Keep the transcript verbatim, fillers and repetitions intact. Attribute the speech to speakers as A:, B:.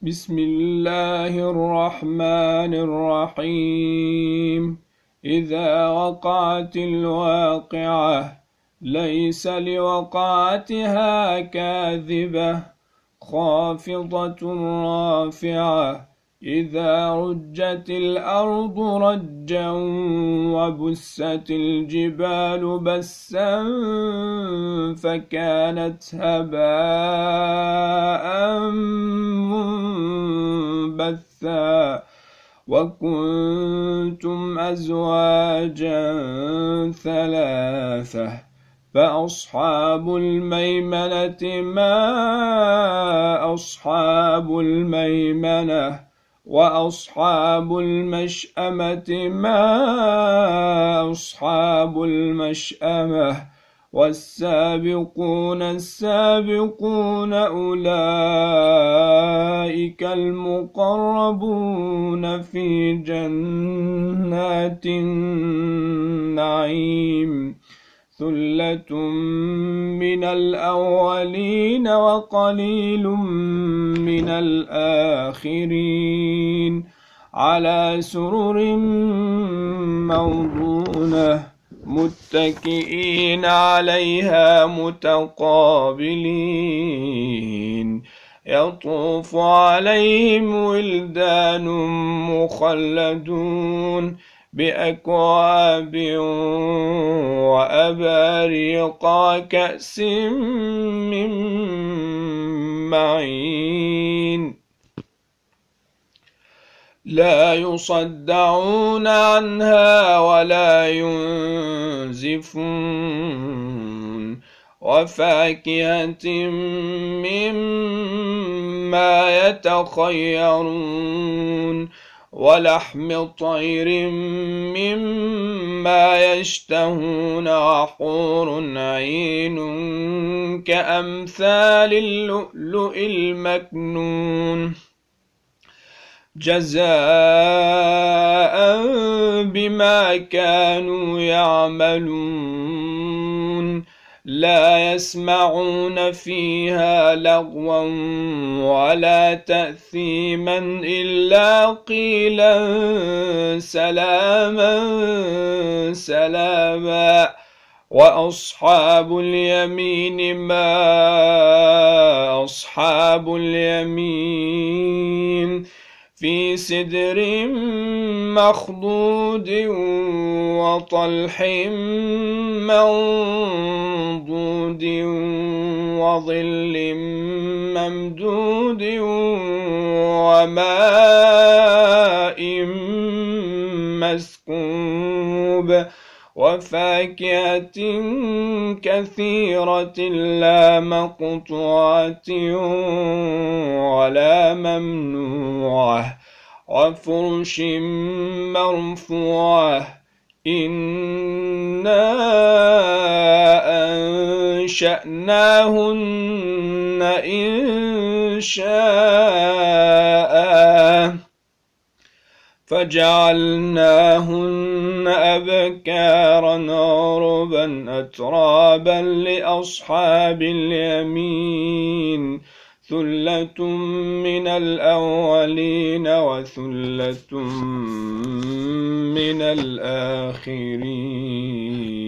A: بسم الله الرحمن الرحيم إذا وقعت الواقعة ليس لوقعتها كاذبة خافضة رافعة إذا رجت الأرض رجا وبست الجبال بسا فكانت هباء منبثا وكنتم أزواجا ثلاثة فأصحاب الميمنة ما أصحاب الميمنة وأصحاب المشأمة ما أصحاب المشأمة والسابقون السابقون أولئك المقربون في جنات النعيم ثلة من الأولين وقليل من الآخرين على سرر موضونة متكئين عليها متقابلين يطوف عليهم ولدان مخلدون بأكواب وأباريق وكأس من معين لا يصدعون عنها ولا ينزفون وفاكهة مما يتخيرون ولحم طير مما يشتهون وحور عين كأمثال اللؤلؤ المكنون جزاء بما كانوا يعملون لا يسمعون فيها لغوا ولا تأثيما إلا قيلا سلاما سلاما وأصحاب اليمين ما أصحاب اليمين في سدر مخضود وطلح منضود وظل ممدود وماء مسكوب وفاكهة كثيرة لا مقطوعة ولا ممنوعة وفرش مرفوعة إنا أنشأناهن إن شاء فجعلناهن أبكارا عربا أترابا لأصحاب اليمين ثلة من الأولين وثلة من الآخرين.